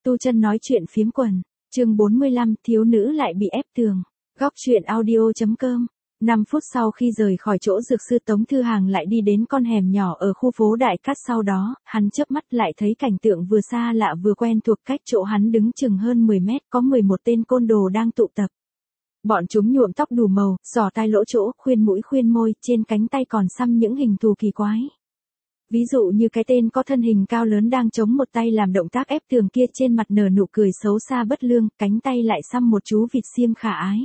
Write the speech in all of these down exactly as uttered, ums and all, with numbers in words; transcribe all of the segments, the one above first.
Tu chân nói chuyện phiếm quần, chương bốn mươi lăm, thiếu nữ lại bị ép tường. Góc truyện audio.com. năm phút sau khi rời khỏi chỗ dược sư, Tống Thư Hàng lại đi đến con hẻm nhỏ ở khu phố Đại Cát, sau đó, hắn chớp mắt lại thấy cảnh tượng vừa xa lạ vừa quen thuộc. Cách chỗ hắn đứng chừng hơn mười mét có mười một tên côn đồ đang tụ tập. Bọn chúng nhuộm tóc đủ màu, giỏ tai lỗ chỗ, khuyên mũi khuyên môi, trên cánh tay còn xăm những hình thù kỳ quái. Ví dụ như cái tên có thân hình cao lớn đang chống một tay làm động tác ép tường kia, trên mặt nở nụ cười xấu xa bất lương, cánh tay lại xăm một chú vịt xiêm khả ái.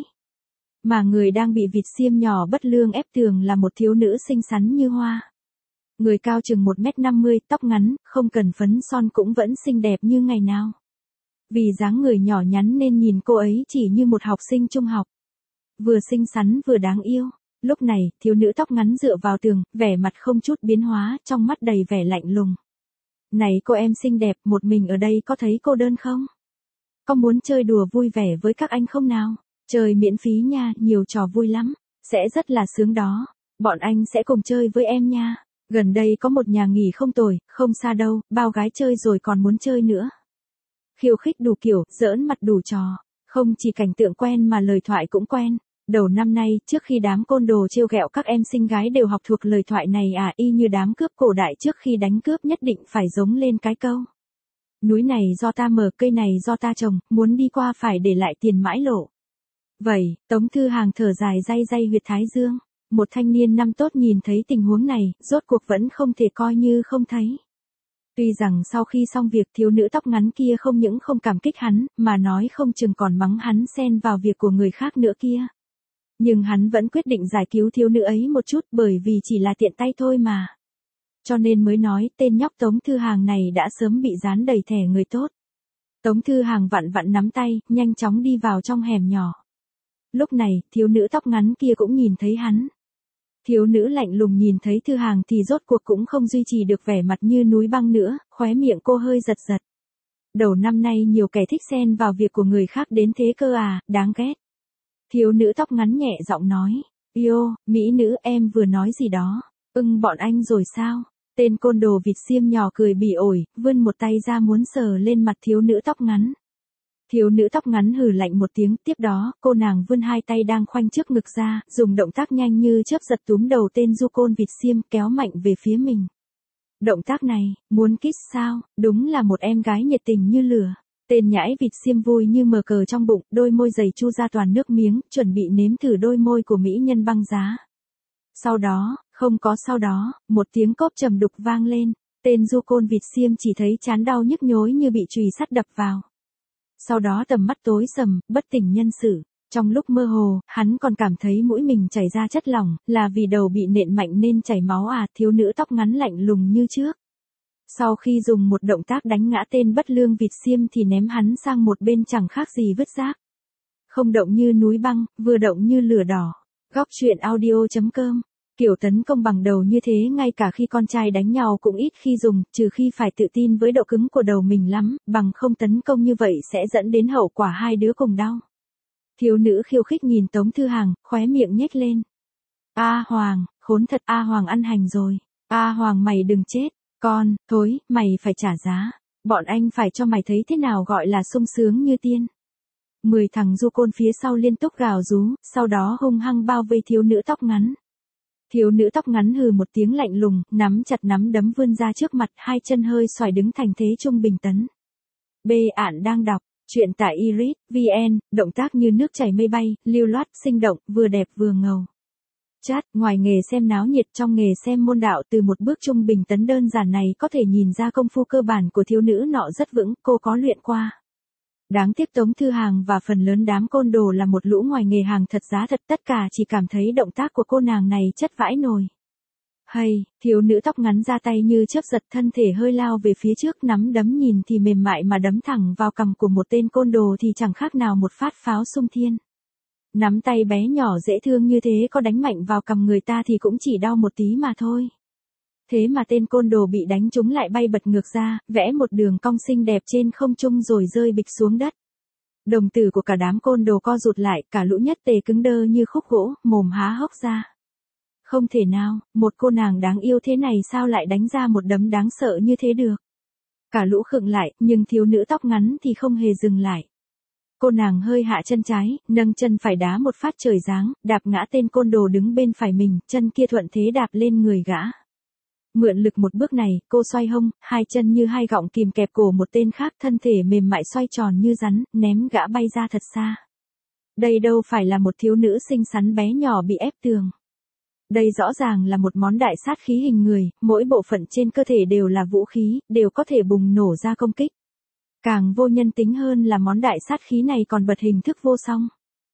Mà người đang bị vịt xiêm nhỏ bất lương ép tường là một thiếu nữ xinh xắn như hoa. Người cao chừng một mét năm mươi, tóc ngắn, không cần phấn son cũng vẫn xinh đẹp như ngày nào. Vì dáng người nhỏ nhắn nên nhìn cô ấy chỉ như một học sinh trung học. Vừa xinh xắn vừa đáng yêu. Lúc này, thiếu nữ tóc ngắn dựa vào tường, vẻ mặt không chút biến hóa, trong mắt đầy vẻ lạnh lùng. Này cô em xinh đẹp, một mình ở đây có thấy cô đơn không? Có muốn chơi đùa vui vẻ với các anh không nào? Chơi miễn phí nha, nhiều trò vui lắm. Sẽ rất là sướng đó. Bọn anh sẽ cùng chơi với em nha. Gần đây có một nhà nghỉ không tồi, không xa đâu, bao gái chơi rồi còn muốn chơi nữa. Khiêu khích đủ kiểu, giỡn mặt đủ trò. Không chỉ cảnh tượng quen mà lời thoại cũng quen. Đầu năm nay, trước khi đám côn đồ trêu ghẹo các em xinh gái đều học thuộc lời thoại này à, y như đám cướp cổ đại trước khi đánh cướp nhất định phải giống lên cái câu. Núi này do ta mở, cây này do ta trồng, muốn đi qua phải để lại tiền mãi lộ. Vậy, Tống Thư Hàng thở dài day day huyệt thái dương. Một thanh niên năm tốt nhìn thấy tình huống này, rốt cuộc vẫn không thể coi như không thấy. Tuy rằng sau khi xong việc, thiếu nữ tóc ngắn kia không những không cảm kích hắn, mà nói không chừng còn mắng hắn xen vào việc của người khác nữa kia. Nhưng hắn vẫn quyết định giải cứu thiếu nữ ấy một chút, bởi vì chỉ là tiện tay thôi mà. Cho nên mới nói tên nhóc Tống Thư Hàng này đã sớm bị dán đầy thẻ người tốt. Tống Thư Hàng vặn vặn nắm tay, nhanh chóng đi vào trong hẻm nhỏ. Lúc này, thiếu nữ tóc ngắn kia cũng nhìn thấy hắn. Thiếu nữ lạnh lùng nhìn thấy Thư Hàng thì rốt cuộc cũng không duy trì được vẻ mặt như núi băng nữa, khóe miệng cô hơi giật giật. Đầu năm nay nhiều kẻ thích xen vào việc của người khác đến thế cơ à, đáng ghét. Thiếu nữ tóc ngắn nhẹ giọng nói, yêu, mỹ nữ em vừa nói gì đó, ưng bọn anh rồi sao? Tên côn đồ vịt xiêm nhỏ cười bỉ ổi, vươn một tay ra muốn sờ lên mặt thiếu nữ tóc ngắn. Thiếu nữ tóc ngắn hừ lạnh một tiếng, tiếp đó, cô nàng vươn hai tay đang khoanh trước ngực ra, dùng động tác nhanh như chớp giật túm đầu tên du côn vịt xiêm kéo mạnh về phía mình. Động tác này, muốn kiss sao, đúng là một em gái nhiệt tình như lửa. Tên nhãi vịt xiêm vui như mờ cờ trong bụng, đôi môi dày chu ra toàn nước miếng, chuẩn bị nếm thử đôi môi của mỹ nhân băng giá. Sau đó, không có sau đó, một tiếng cốp trầm đục vang lên, tên du côn vịt xiêm chỉ thấy trán đau nhức nhối như bị chùy sắt đập vào. Sau đó tầm mắt tối sầm, bất tỉnh nhân sự. Trong lúc mơ hồ, hắn còn cảm thấy mũi mình chảy ra chất lỏng, là vì đầu bị nện mạnh nên chảy máu à, thiếu nữ tóc ngắn lạnh lùng như trước. Sau khi dùng một động tác đánh ngã tên bất lương vịt xiêm thì ném hắn sang một bên chẳng khác gì vứt rác. Không động như núi băng, vừa động như lửa đỏ. Góc truyện audio.com. Kiểu tấn công bằng đầu như thế ngay cả khi con trai đánh nhau cũng ít khi dùng, trừ khi phải tự tin với độ cứng của đầu mình lắm, bằng không tấn công như vậy sẽ dẫn đến hậu quả hai đứa cùng đau. Thiếu nữ khiêu khích nhìn Tống Thư Hàng, khóe miệng nhếch lên. A Hoàng, khốn thật, A Hoàng ăn hành rồi. A Hoàng mày đừng chết. Con, thối, mày phải trả giá. Bọn anh phải cho mày thấy thế nào gọi là sung sướng như tiên. Mười thằng du côn phía sau liên tục gào rú, sau đó hung hăng bao vây thiếu nữ tóc ngắn. Thiếu nữ tóc ngắn hừ một tiếng lạnh lùng, nắm chặt nắm đấm vươn ra trước mặt, hai chân hơi xoài đứng thành thế trung bình tấn. B ạn đang đọc, truyện tại iris chấm vn, động tác như nước chảy mây bay, lưu loát, sinh động, vừa đẹp vừa ngầu. Chat, ngoài nghề xem náo nhiệt trong nghề xem môn đạo, từ một bước trung bình tấn đơn giản này có thể nhìn ra công phu cơ bản của thiếu nữ nọ rất vững, cô có luyện qua. Đáng tiếc Tống Thư Hàng và phần lớn đám côn đồ là một lũ ngoài nghề hàng thật giá thật, tất cả chỉ cảm thấy động tác của cô nàng này chất vãi nồi. Hay, thiếu nữ tóc ngắn ra tay như chớp giật, thân thể hơi lao về phía trước, nắm đấm nhìn thì mềm mại mà đấm thẳng vào cằm của một tên côn đồ thì chẳng khác nào một phát pháo xung thiên. Nắm tay bé nhỏ dễ thương như thế có đánh mạnh vào cằm người ta thì cũng chỉ đau một tí mà thôi. Thế mà tên côn đồ bị đánh trúng lại bay bật ngược ra, vẽ một đường cong xinh đẹp trên không trung rồi rơi bịch xuống đất. Đồng tử của cả đám côn đồ co rụt lại, cả lũ nhất tề cứng đơ như khúc gỗ, mồm há hốc ra. Không thể nào, một cô nàng đáng yêu thế này sao lại đánh ra một đấm đáng sợ như thế được. Cả lũ khựng lại, nhưng thiếu nữ tóc ngắn thì không hề dừng lại. Cô nàng hơi hạ chân trái, nâng chân phải đá một phát trời giáng, đạp ngã tên côn đồ đứng bên phải mình, chân kia thuận thế đạp lên người gã. Mượn lực một bước này, cô xoay hông, hai chân như hai gọng kìm kẹp cổ một tên khác, thân thể mềm mại xoay tròn như rắn, ném gã bay ra thật xa. Đây đâu phải là một thiếu nữ xinh xắn bé nhỏ bị ép tường. Đây rõ ràng là một món đại sát khí hình người, mỗi bộ phận trên cơ thể đều là vũ khí, đều có thể bùng nổ ra công kích. Càng vô nhân tính hơn là món đại sát khí này còn bật hình thức vô song.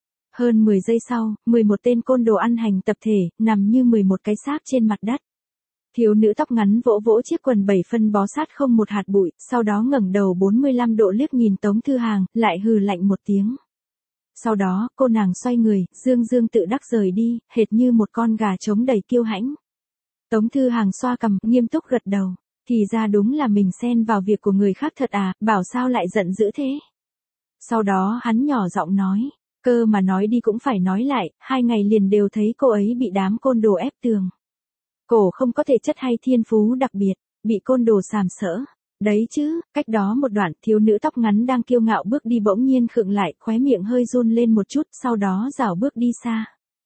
Hơn mười giây sau, mười một tên côn đồ ăn hành tập thể, nằm như mười một cái xác trên mặt đất. Thiếu nữ tóc ngắn vỗ vỗ chiếc quần bảy phân bó sát không một hạt bụi, sau đó ngẩng đầu bốn mươi lăm độ liếc nhìn Tống Thư Hàng, lại hừ lạnh một tiếng. Sau đó, cô nàng xoay người, dương dương tự đắc rời đi, hệt như một con gà trống đầy kiêu hãnh. Tống Thư Hàng xoa cằm, nghiêm túc gật đầu. Thì ra đúng là mình xen vào việc của người khác thật à, bảo sao lại giận dữ thế. Sau đó hắn nhỏ giọng nói, cơ mà nói đi cũng phải nói lại, hai ngày liền đều thấy cô ấy bị đám côn đồ ép tường. Cổ không có thể chất hay thiên phú đặc biệt, bị côn đồ sàm sỡ. Đấy chứ, cách đó một đoạn, thiếu nữ tóc ngắn đang kiêu ngạo bước đi bỗng nhiên khựng lại, khóe miệng hơi run lên một chút, sau đó rảo bước đi xa.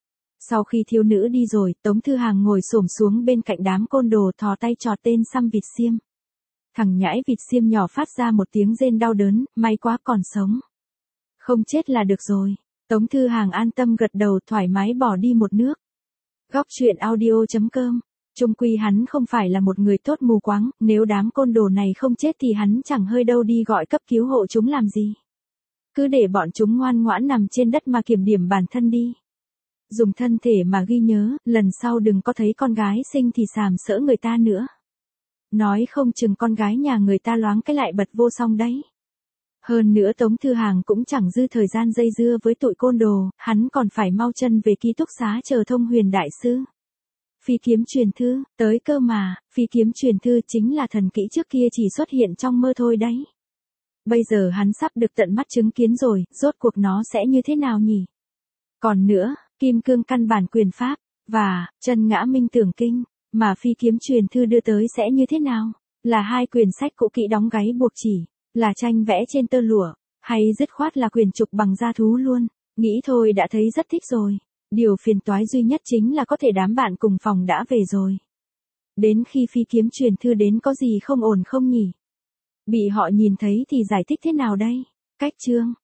Sau khi thiếu nữ đi rồi, Tống Thư Hàng ngồi xổm xuống bên cạnh đám côn đồ thò tay trọt tên xăm vịt xiêm. Thằng nhãi vịt xiêm nhỏ phát ra một tiếng rên đau đớn, may quá còn sống. Không chết là được rồi. Tống Thư Hàng an tâm gật đầu thoải mái bỏ đi một nước. Góc truyện audio chấm com. Chung quy hắn không phải là một người tốt mù quáng, nếu đám côn đồ này không chết thì hắn chẳng hơi đâu đi gọi cấp cứu hộ chúng làm gì. Cứ để bọn chúng ngoan ngoãn nằm trên đất mà kiểm điểm bản thân đi. Dùng thân thể mà ghi nhớ, lần sau đừng có thấy con gái xinh thì sàm sỡ người ta nữa. Nói không chừng con gái nhà người ta loáng cái lại bật vô song đấy. Hơn nữa Tống Thư Hàng cũng chẳng dư thời gian dây dưa với tụi côn đồ, hắn còn phải mau chân về ký túc xá chờ Thông Huyền đại sư. Phi kiếm truyền thư, tới cơ mà, phi kiếm truyền thư chính là thần kỹ trước kia chỉ xuất hiện trong mơ thôi đấy. Bây giờ hắn sắp được tận mắt chứng kiến rồi, rốt cuộc nó sẽ như thế nào nhỉ? Còn nữa, kim cương căn bản quyền pháp, và chân ngã minh tưởng kinh, mà phi kiếm truyền thư đưa tới sẽ như thế nào? Là hai quyển sách cũ kỹ đóng gáy buộc chỉ, là tranh vẽ trên tơ lụa, hay dứt khoát là quyển trục bằng da thú luôn? Nghĩ thôi đã thấy rất thích rồi. Điều phiền toái duy nhất chính là có thể đám bạn cùng phòng đã về rồi. Đến khi phi kiếm truyền thư đến có gì không ổn không nhỉ? Bị họ nhìn thấy thì giải thích thế nào đây? Cách chương